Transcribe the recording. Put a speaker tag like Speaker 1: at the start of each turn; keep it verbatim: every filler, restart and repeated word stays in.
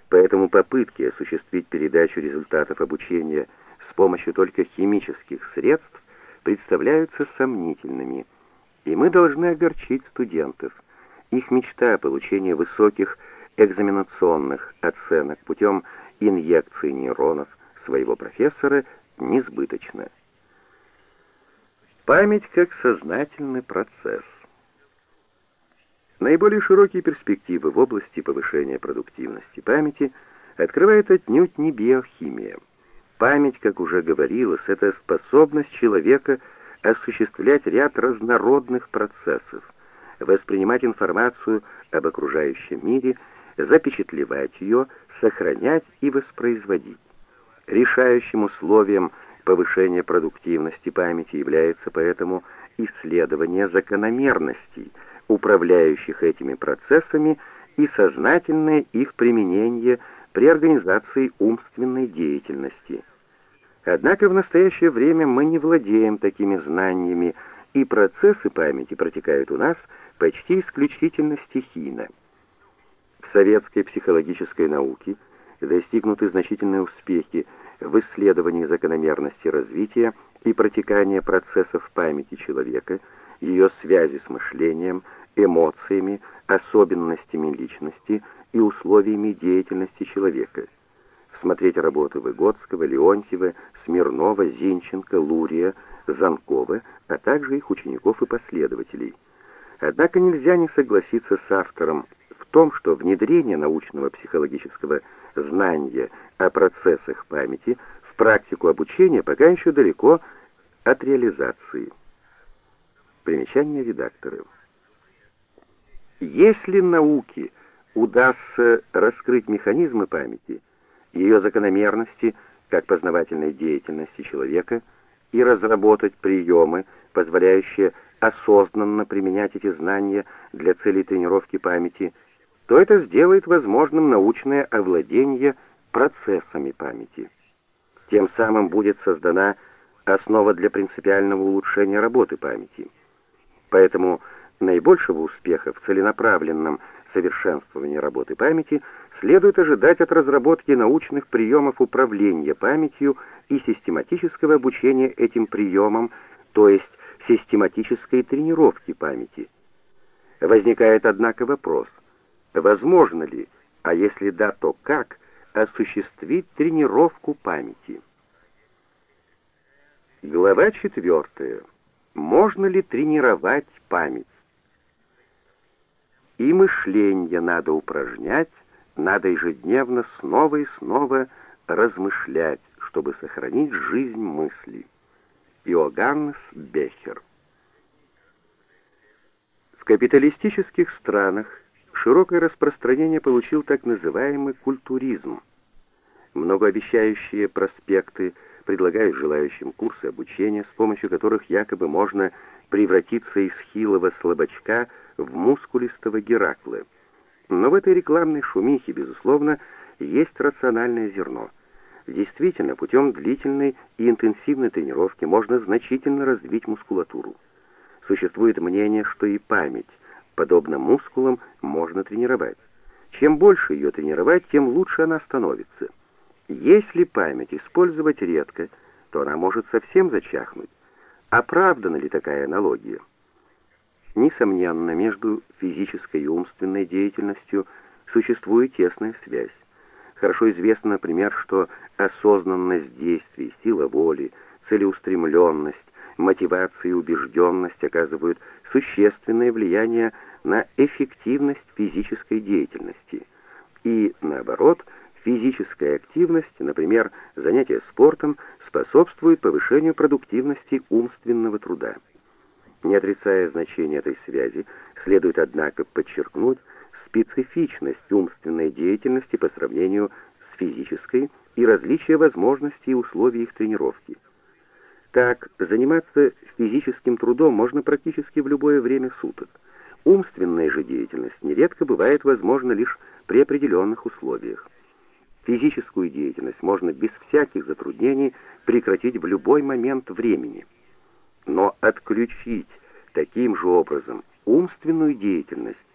Speaker 1: Поэтому попытки осуществить передачу результатов обучения с помощью только химических средств представляются сомнительными, и мы должны огорчить студентов. Их мечта о получении высоких экзаменационных оценок путем инъекции нейронов своего профессора несбыточна. Память как сознательный процесс. Наиболее широкие перспективы в области повышения продуктивности памяти открывает отнюдь не биохимия. Память, как уже говорилось, это способность человека осуществлять ряд разнородных процессов, воспринимать информацию об окружающем мире, запечатлевать ее, сохранять и воспроизводить. Решающим условием повышения продуктивности памяти является поэтому исследование закономерностей, управляющих этими процессами, и сознательное их применение при организации умственной деятельности. Однако в настоящее время мы не владеем такими знаниями, и процессы памяти протекают у нас почти исключительно стихийно. В советской психологической науке достигнуты значительные успехи в исследовании закономерности развития и протекания процессов памяти человека, ее связи с мышлением, эмоциями, особенностями личности и условиями деятельности человека. Смотреть работы Выгодского, Леонтьева, Смирнова, Зинченко, Лурия, Занкова, а также их учеников и последователей. Однако нельзя не согласиться с автором в том, что внедрение научного психологического знания о процессах памяти в практику обучения пока еще далеко от реализации. Примечание редактора. Если науке удастся раскрыть механизмы памяти, ее закономерности как познавательной деятельности человека и разработать приемы, позволяющие осознанно применять эти знания для целей тренировки памяти, то это сделает возможным научное овладение процессами памяти. Тем самым будет создана основа для принципиального улучшения работы памяти. Поэтому наибольшего успеха в целенаправленном совершенствовании работы памяти следует ожидать от разработки научных приемов управления памятью и систематического обучения этим приемам, то есть систематической тренировки памяти. Возникает, однако, вопрос, возможно ли, а если да, то как, осуществить тренировку памяти? Глава четвертая. Можно ли тренировать память? И мышление надо упражнять, надо ежедневно снова и снова размышлять, чтобы сохранить жизнь мысли. Иоганнес Бехер. В капиталистических странах широкое распространение получил так называемый культуризм. Многообещающие проспекты предлагают желающим курсы обучения, с помощью которых якобы можно превратиться из хилого слабачка в мускулистого Геракла. Но в этой рекламной шумихе, безусловно, есть рациональное зерно. Действительно, путем длительной и интенсивной тренировки можно значительно развить мускулатуру. Существует мнение, что и память, подобно мускулам, можно тренировать. Чем больше ее тренировать, тем лучше она становится. Если память использовать редко, то она может совсем зачахнуть. Оправдана ли такая аналогия? Несомненно, между физической и умственной деятельностью существует тесная связь. Хорошо известно, например, что осознанность действий, сила воли, целеустремленность, мотивация и убежденность оказывают существенное влияние на эффективность физической деятельности. И, наоборот, физическая активность, например, занятие спортом, способствует повышению продуктивности умственного труда. Не отрицая значения этой связи, следует, однако, подчеркнуть специфичность умственной деятельности по сравнению с физической и различие возможностей и условий их тренировки. Так, заниматься физическим трудом можно практически в любое время суток. Умственная же деятельность нередко бывает возможна лишь при определенных условиях. Физическую деятельность можно без всяких затруднений прекратить в любой момент времени. Но отключить таким же образом умственную деятельность